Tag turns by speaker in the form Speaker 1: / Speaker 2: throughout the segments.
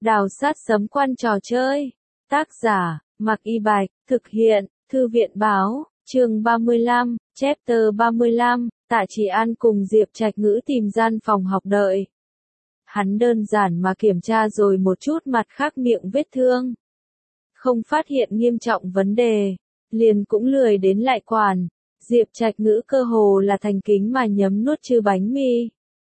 Speaker 1: Đào sát sấm quan trò chơi. Tác giả, Mạc Y Bạch, thực hiện, Thư viện báo, chương 35, chapter 35, Tạ Chỉ An cùng Diệp Trạch Ngữ tìm gian phòng học đợi. Hắn đơn giản mà kiểm tra rồi một chút mặt khác miệng vết thương. Không phát hiện nghiêm trọng vấn đề, liền cũng lười đến lại quản. Diệp Trạch Ngữ cơ hồ là thành kính mà nhấm nuốt chư bánh mì.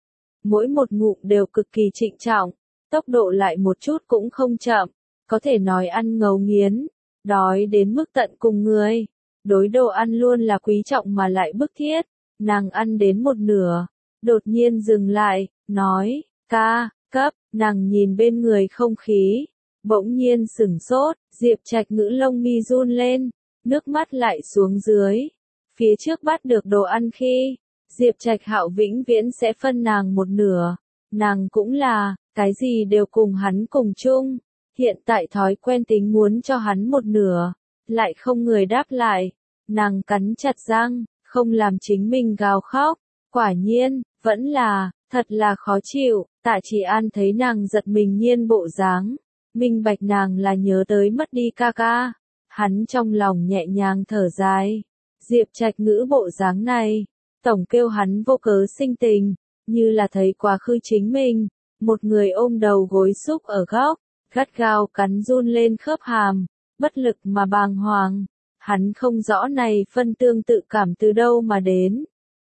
Speaker 1: Mỗi một ngụm đều cực kỳ trịnh trọng, tốc độ lại một chút cũng không chậm, có thể nói ăn ngấu nghiến, đói đến mức tận cùng người. Đối đồ ăn luôn là quý trọng mà lại bức thiết. Nàng ăn đến một nửa, đột nhiên dừng lại, nói, ca, cấp, nàng nhìn bên người không khí, bỗng nhiên sửng sốt, Diệp Trạch Ngữ lông mi run lên, nước mắt lại xuống dưới. Phía trước bắt được đồ ăn khi, Diệp Trạch Hạo vĩnh viễn sẽ phân nàng một nửa, nàng cũng là, cái gì đều cùng hắn cùng chung, hiện tại thói quen tính muốn cho hắn một nửa, lại không người đáp lại, nàng cắn chặt răng, không làm chính mình gào khóc, quả nhiên, vẫn là, thật là khó chịu. Tạ Chỉ An thấy nàng giật mình nhiên bộ dáng, minh bạch nàng là nhớ tới mất đi ca ca, hắn trong lòng nhẹ nhàng thở dài. Diệp Trạch Ngữ bộ dáng này, tổng kêu hắn vô cớ sinh tình, như là thấy quá khứ chính mình, một người ôm đầu gối xúc ở góc, gắt gao cắn run lên khớp hàm, bất lực mà bàng hoàng. Hắn không rõ này phân tương tự cảm từ đâu mà đến.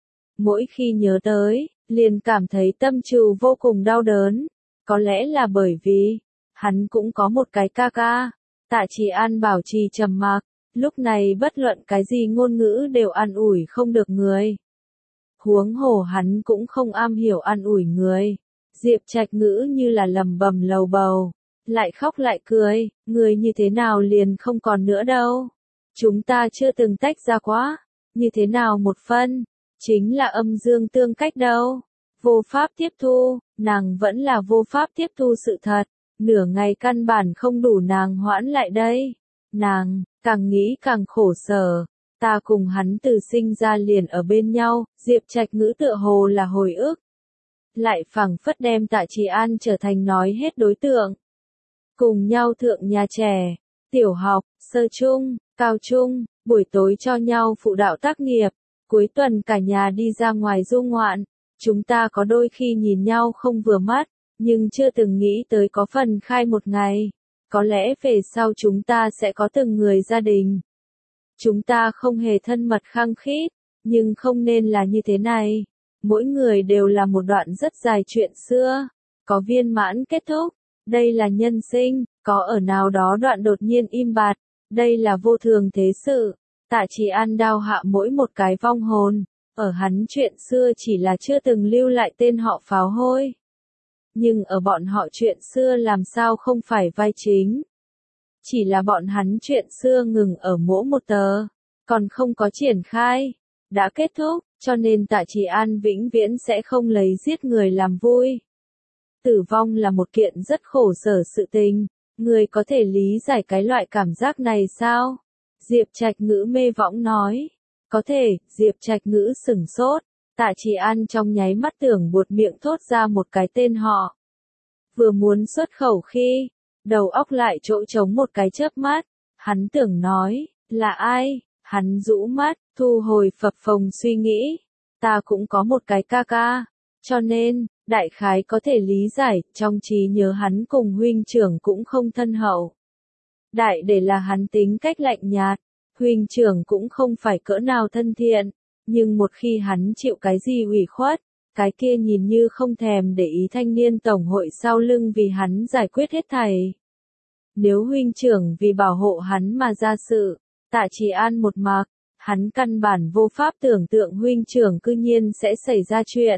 Speaker 1: Mỗi khi nhớ tới, liền cảm thấy tâm trù vô cùng đau đớn, có lẽ là bởi vì, hắn cũng có một cái ca ca. Tạ Chỉ An bảo trì trầm mặc, lúc này bất luận cái gì ngôn ngữ đều an ủi không được người. Huống hồ hắn cũng không am hiểu an ủi người. Diệp Trạch Ngữ như là lầm bầm lầu bầu, lại khóc lại cười, người như thế nào liền không còn nữa đâu. Chúng ta chưa từng tách ra quá, như thế nào một phân, chính là âm dương tương cách đâu. Vô pháp tiếp thu, nàng vẫn là vô pháp tiếp thu sự thật, nửa ngày căn bản không đủ nàng hoãn lại đây. Nàng, càng nghĩ càng khổ sở, ta cùng hắn từ sinh ra liền ở bên nhau, Diệp Trạch Ngữ tựa hồ là hồi ức. Lại phảng phất đem Tạ Chỉ An trở thành nói hết đối tượng. Cùng nhau thượng nhà trẻ, tiểu học, sơ trung, cao trung, buổi tối cho nhau phụ đạo tác nghiệp, cuối tuần cả nhà đi ra ngoài du ngoạn. Chúng ta có đôi khi nhìn nhau không vừa mắt, nhưng chưa từng nghĩ tới có phần khai một ngày. Có lẽ về sau chúng ta sẽ có từng người gia đình. Chúng ta không hề thân mật khăng khít, nhưng không nên là như thế này. Mỗi người đều là một đoạn rất dài chuyện xưa, có viên mãn kết thúc. Đây là nhân sinh, có ở nào đó đoạn đột nhiên im bặt. Đây là vô thường thế sự. Tạ Chỉ An đao hạ mỗi một cái vong hồn. Ở hắn chuyện xưa chỉ là chưa từng lưu lại tên họ pháo hôi. Nhưng ở bọn họ chuyện xưa làm sao không phải vai chính. Chỉ là bọn hắn chuyện xưa ngừng ở mỗi một tờ, còn không có triển khai, đã kết thúc, cho nên Tạ Chỉ An vĩnh viễn sẽ không lấy giết người làm vui. Tử vong là một kiện rất khổ sở sự tình, người có thể lý giải cái loại cảm giác này sao? Diệp Trạch Ngữ mê võng nói. Có thể, Diệp Trạch Ngữ sửng sốt, Tạ Chỉ An trong nháy mắt tưởng buột miệng thốt ra một cái tên họ. Vừa muốn xuất khẩu khi, đầu óc lại chỗ trống một cái chớp mắt, hắn tưởng nói, là ai? Hắn rũ mắt, thu hồi phập phồng suy nghĩ, ta cũng có một cái ca ca, cho nên, đại khái có thể lý giải, trong trí nhớ hắn cùng huynh trưởng cũng không thân hậu. Đại để là hắn tính cách lạnh nhạt, huynh trưởng cũng không phải cỡ nào thân thiện, nhưng một khi hắn chịu cái gì ủy khuất, cái kia nhìn như không thèm để ý thanh niên tổng hội sau lưng vì hắn giải quyết hết thảy. Nếu huynh trưởng vì bảo hộ hắn mà ra sự, Tạ Chỉ An một mặc, hắn căn bản vô pháp tưởng tượng huynh trưởng cư nhiên sẽ xảy ra chuyện.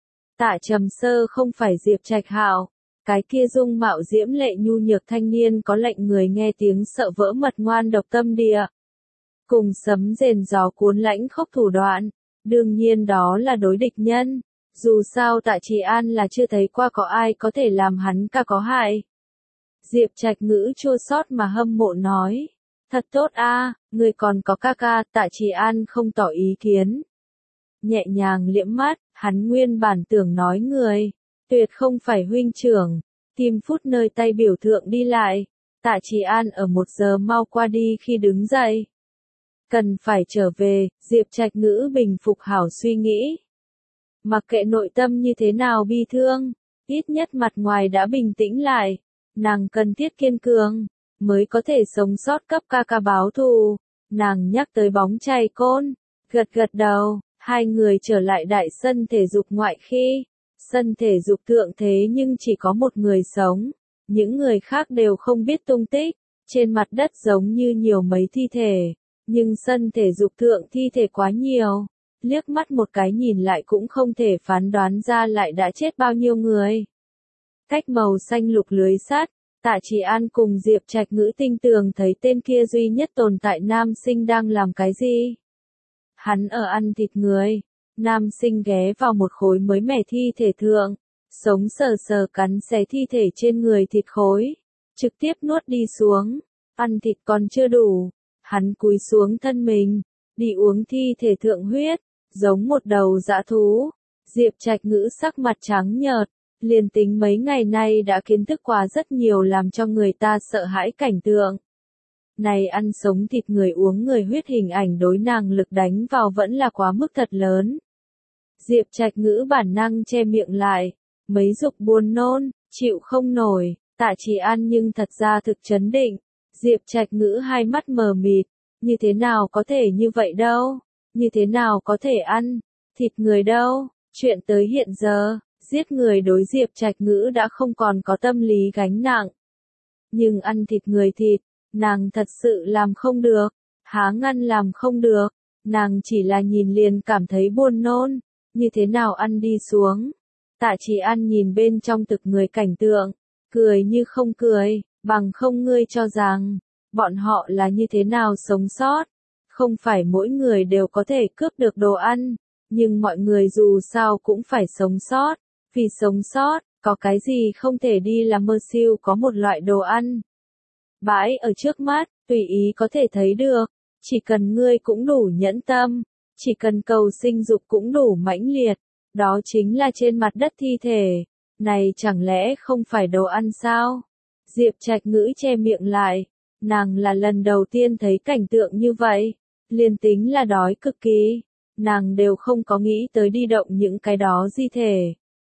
Speaker 1: Tạ Trầm Sơ không phải Diệp Trạch Hạo, cái kia dung mạo diễm lệ nhu nhược thanh niên có lệnh người nghe tiếng sợ vỡ mật ngoan độc tâm địa. Cùng sấm rền gió cuốn lãnh khốc thủ đoạn, đương nhiên đó là đối địch nhân. Dù sao Tạ Chỉ An là chưa thấy qua có ai có thể làm hắn ca có hại. Diệp Trạch Ngữ chua xót mà hâm mộ nói. Thật tốt a, người còn có ca ca. Tạ Chỉ An không tỏ ý kiến. Nhẹ nhàng liễm mắt, hắn nguyên bản tưởng nói người, tuyệt không phải huynh trưởng, Kim phút nơi tay biểu thượng đi lại. Tạ Trì An ở 1 giờ mau qua đi khi đứng dậy. Cần phải trở về, Diệp Trạch Ngữ bình phục hảo suy nghĩ. Mặc kệ nội tâm như thế nào bi thương, ít nhất mặt ngoài đã bình tĩnh lại. Nàng cần thiết kiên cường, mới có thể sống sót cấp ca ca báo thù. Nàng nhắc tới bóng chày côn, gật gật đầu, hai người trở lại đại sân thể dục ngoại khi. Sân thể dục thượng thế nhưng chỉ có một người sống, những người khác đều không biết tung tích, trên mặt đất giống như nhiều mấy thi thể, nhưng sân thể dục thượng thi thể quá nhiều, liếc mắt một cái nhìn lại cũng không thể phán đoán ra lại đã chết bao nhiêu người. Cách màu xanh lục lưới sắt, Tạ Trì An cùng Diệp Trạch Ngữ tinh tường thấy tên kia duy nhất tồn tại nam sinh đang làm cái gì. Hắn ở ăn thịt người. Nam sinh ghé vào một khối mới mẻ thi thể thượng, sống sờ sờ cắn xé thi thể trên người thịt khối, trực tiếp nuốt đi xuống, ăn thịt còn chưa đủ, hắn cúi xuống thân mình, đi uống thi thể thượng huyết, giống một đầu dã thú. Diệp Trạch Ngữ sắc mặt trắng nhợt, liền tính mấy ngày nay đã kiến thức qua rất nhiều làm cho người ta sợ hãi cảnh tượng. Này ăn sống thịt người uống người huyết hình ảnh đối nàng lực đánh vào vẫn là quá mức thật lớn. Diệp Trạch Ngữ bản năng che miệng lại, mấy dục buồn nôn, chịu không nổi. Tạ Trì An nhưng thật ra thực chấn định. Diệp Trạch Ngữ hai mắt mờ mịt, như thế nào có thể như vậy đâu, như thế nào có thể ăn thịt người đâu. Chuyện tới hiện giờ, giết người đối Diệp Trạch Ngữ đã không còn có tâm lý gánh nặng. Nhưng ăn thịt người thịt, nàng thật sự làm không được, há ngăn làm không được, nàng chỉ là nhìn liền cảm thấy buồn nôn. Như thế nào ăn đi xuống? Tạ Trì An nhìn bên trong thực người cảnh tượng, cười như không cười, bằng không ngươi cho rằng, bọn họ là như thế nào sống sót. Không phải mỗi người đều có thể cướp được đồ ăn, nhưng mọi người dù sao cũng phải sống sót. Vì sống sót, có cái gì không thể đi làm mơ siêu có một loại đồ ăn. Bãi ở trước mắt, tùy ý có thể thấy được, chỉ cần ngươi cũng đủ nhẫn tâm. Chỉ cần cầu sinh dục cũng đủ mãnh liệt, đó chính là trên mặt đất thi thể, này chẳng lẽ không phải đồ ăn sao? Diệp Trạch Ngữ che miệng lại, nàng là lần đầu tiên thấy cảnh tượng như vậy, liền tính là đói cực kỳ, nàng đều không có nghĩ tới đi động những cái đó di thể.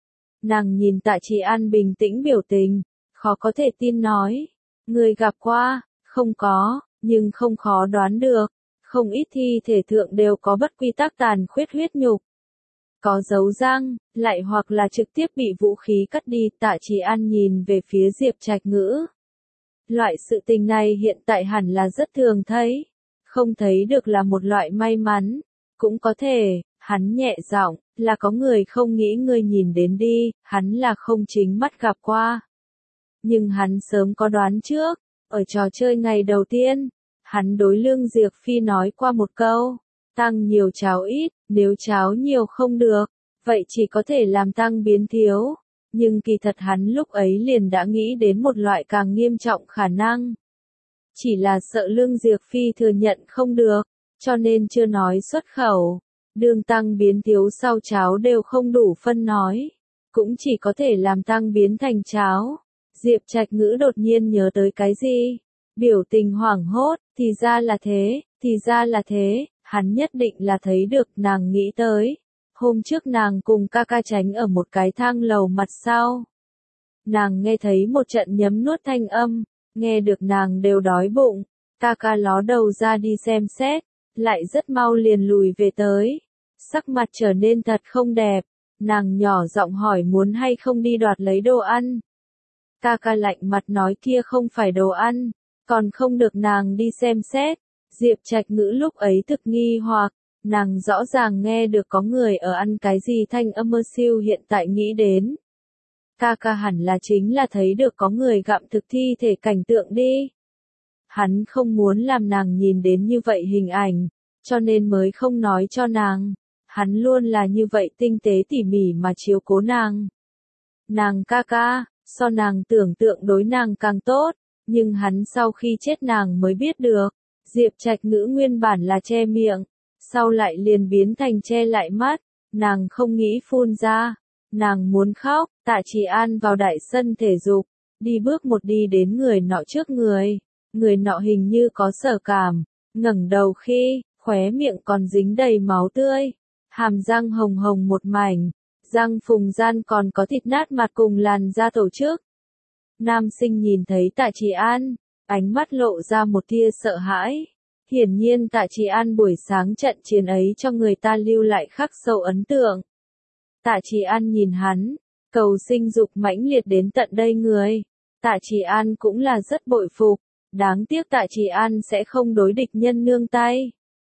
Speaker 1: Nàng nhìn Tạ Trì An bình tĩnh biểu tình, khó có thể tin nói, người gặp qua, không có, nhưng không khó đoán được. Không ít thi thể thượng đều có bất quy tắc tàn khuyết huyết nhục. Có dấu răng, lại hoặc là trực tiếp bị vũ khí cắt đi. Tạ Trì An nhìn về phía Diệp Trạch Ngữ. Loại sự tình này hiện tại hẳn là rất thường thấy. Không thấy được là một loại may mắn. Cũng có thể, hắn nhẹ giọng, là có người không nghĩ ngươi nhìn đến đi, hắn là không chính mắt gặp qua. Nhưng hắn sớm có đoán trước, ở trò chơi ngày đầu tiên. Hắn đối Lương Diệp Phi nói qua một câu, tăng nhiều cháo ít, nếu cháo nhiều không được, vậy chỉ có thể làm tăng biến thiếu. Nhưng kỳ thật hắn lúc ấy liền đã nghĩ đến một loại càng nghiêm trọng khả năng. Chỉ là sợ Lương Diệp Phi thừa nhận không được, cho nên chưa nói xuất khẩu. Đường tăng biến thiếu sau cháo đều không đủ phân nói, cũng chỉ có thể làm tăng biến thành cháo. Diệp Trạch Ngữ đột nhiên nhớ tới cái gì? Biểu tình hoảng hốt, thì ra là thế, thì ra là thế, hắn nhất định là thấy được nàng nghĩ tới. Hôm trước nàng cùng ca ca tránh ở một cái thang lầu mặt sau. Nàng nghe thấy một trận nhấm nuốt thanh âm, nghe được nàng đều đói bụng, ca ca ló đầu ra đi xem xét, lại rất mau liền lùi về tới. Sắc mặt trở nên thật không đẹp, nàng nhỏ giọng hỏi muốn hay không đi đoạt lấy đồ ăn. Ca ca lạnh mặt nói kia không phải đồ ăn. Còn không được nàng đi xem xét. Diệp Trạch Ngữ lúc ấy thực nghi hoặc, nàng rõ ràng nghe được có người ở ăn cái gì thanh âm mơ siêu hiện tại nghĩ đến. Ca ca hẳn là chính là thấy được có người gặm thực thi thể cảnh tượng đi. Hắn không muốn làm nàng nhìn đến như vậy hình ảnh, cho nên mới không nói cho nàng. Hắn luôn là như vậy tinh tế tỉ mỉ mà chiếu cố nàng. Nàng ca ca, so nàng tưởng tượng đối nàng càng tốt. Nhưng hắn sau khi chết nàng mới biết được, Diệp Trạch Ngữ nguyên bản là che miệng, sau lại liền biến thành che lại mắt, nàng không nghĩ phun ra, nàng muốn khóc. Tạ Trì An vào đại sân thể dục, đi bước một đi đến người nọ trước người. Người nọ hình như có sở cảm, ngẩng đầu khi, khóe miệng còn dính đầy máu tươi, hàm răng hồng hồng một mảnh, răng phùng gian còn có thịt nát mặt cùng làn da tổ chức. Nam sinh nhìn thấy Tạ Trì An, ánh mắt lộ ra một tia sợ hãi. Hiển nhiên Tạ Trì An buổi sáng trận chiến ấy cho người ta lưu lại khắc sâu ấn tượng. Tạ Trì An nhìn hắn, cầu sinh dục mãnh liệt đến tận đây người. Tạ Trì An cũng là rất bội phục, đáng tiếc Tạ Trì An sẽ không đối địch nhân nương tay.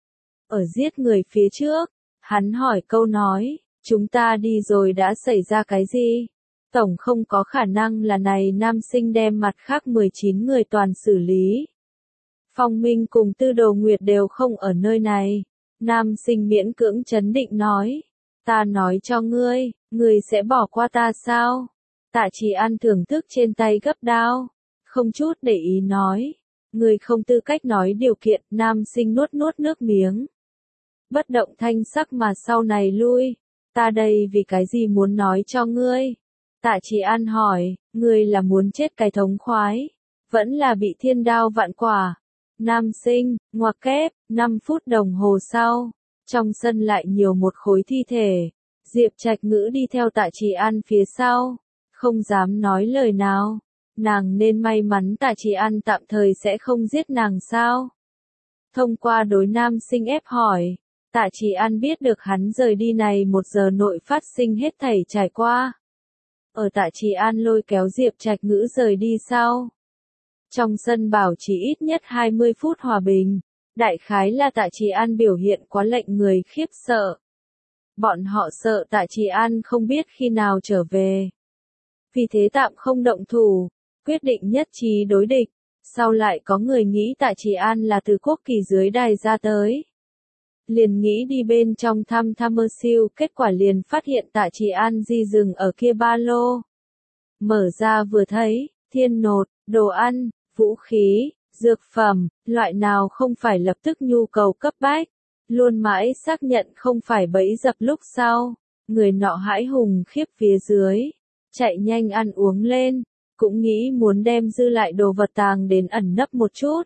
Speaker 1: Ở giết người phía trước, hắn hỏi câu nói, chúng ta đi rồi đã xảy ra cái gì? Tổng không có khả năng là này nam sinh đem mặt khác 19 người toàn xử lý. Phong Minh cùng Tư Đồ Nguyệt đều không ở nơi này. Nam sinh miễn cưỡng trấn định nói, ta nói cho ngươi, ngươi sẽ bỏ qua ta sao? Tạ Trì An thưởng thức trên tay gấp đao, không chút để ý nói, ngươi không tư cách nói điều kiện. Nam sinh nuốt nuốt nước miếng, bất động thanh sắc mà sau này lui, ta đây vì cái gì muốn nói cho ngươi? Tạ Trì An hỏi, ngươi là muốn chết cái thống khoái, vẫn là bị thiên đao vạn quả? Nam sinh, ngoặc kép, 5 phút đồng hồ sau, trong sân lại nhiều một khối thi thể. Diệp Trạch Ngữ đi theo Tạ Trì An phía sau, không dám nói lời nào. Nàng nên may mắn Tạ Trì An tạm thời sẽ không giết nàng sao? Thông qua đối nam sinh ép hỏi, Tạ Trì An biết được hắn rời đi này 1 giờ nội phát sinh hết thảy trải qua. Ở Tạ Trì An lôi kéo Diệp Trạch Ngữ rời đi sau, trong sân bảo trì ít nhất 20 phút hòa bình. Đại khái là Tạ Trì An biểu hiện quá lệnh người khiếp sợ. Bọn họ sợ Tạ Trì An không biết khi nào trở về. Vì thế tạm không động thủ, quyết định nhất trí đối địch. Sau lại có người nghĩ Tạ Trì An là từ quốc kỳ dưới đài ra tới. Liền nghĩ đi bên trong thăm Tham Siêu, kết quả liền phát hiện Tạ Trì An di dừng ở kia ba lô. Mở ra vừa thấy, thiên nột, đồ ăn, vũ khí, dược phẩm, loại nào không phải lập tức nhu cầu cấp bách. Luôn mãi xác nhận không phải bẫy dập lúc sau, người nọ hãi hùng khiếp phía dưới, chạy nhanh ăn uống lên, cũng nghĩ muốn đem dư lại đồ vật tàng đến ẩn nấp một chút.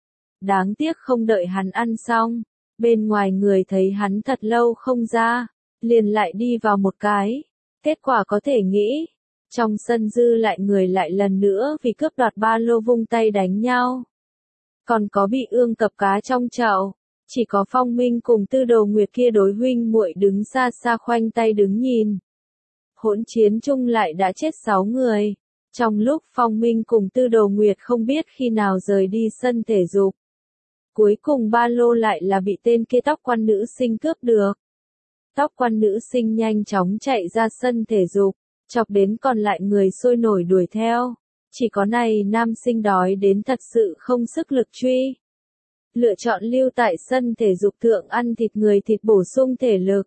Speaker 1: Đáng tiếc không đợi hắn ăn xong, bên ngoài người thấy hắn thật lâu không ra, liền lại đi vào một cái. Kết quả có thể nghĩ, trong sân dư lại người lại lần nữa vì cướp đoạt ba lô vung tay đánh nhau. Còn có bị ương cập cá trong chậu, chỉ có Phong Minh cùng Tư Đồ Nguyệt kia đối huynh muội đứng xa xa khoanh tay đứng nhìn. Hỗn chiến chung lại đã chết 6 người. Trong lúc Phong Minh cùng Tư Đồ Nguyệt không biết khi nào rời đi sân thể dục, cuối cùng ba lô lại là bị tên kia tóc quan nữ sinh cướp được. Tóc quan nữ sinh nhanh chóng chạy ra sân thể dục, chọc đến còn lại người sôi nổi đuổi theo. Chỉ có này nam sinh đói đến thật sự không sức lực truy. Lựa chọn lưu tại sân thể dục thượng ăn thịt người thịt bổ sung thể lực.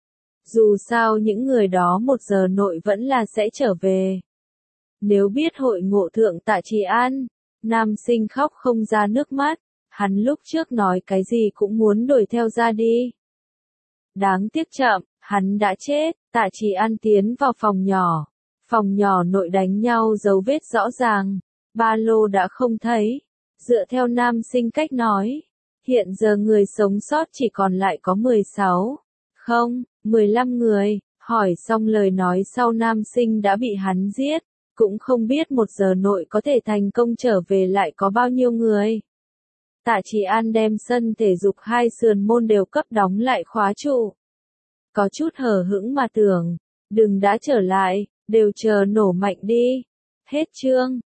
Speaker 1: Dù sao những người đó 1 giờ nội vẫn là sẽ trở về. Nếu biết hội ngộ thượng Tạ Trì An, nam sinh khóc không ra nước mắt, hắn lúc trước nói cái gì cũng muốn đuổi theo ra đi. Đáng tiếc chậm, hắn đã chết. Tạ Trì An tiến vào phòng nhỏ. Phòng nhỏ nội đánh nhau dấu vết rõ ràng, ba lô đã không thấy. Dựa theo nam sinh cách nói, hiện giờ người sống sót chỉ còn lại có 16, không, 15 người. Hỏi xong lời nói sau nam sinh đã bị hắn giết, cũng không biết 1 giờ nội có thể thành công trở về lại có bao nhiêu người. Tạ Trì An đem sân thể dục 2 sườn môn đều cấp đóng lại khóa trụ. Có chút hờ hững mà tưởng, đừng đã trở lại, đều chờ nổ mạnh đi. Hết chương.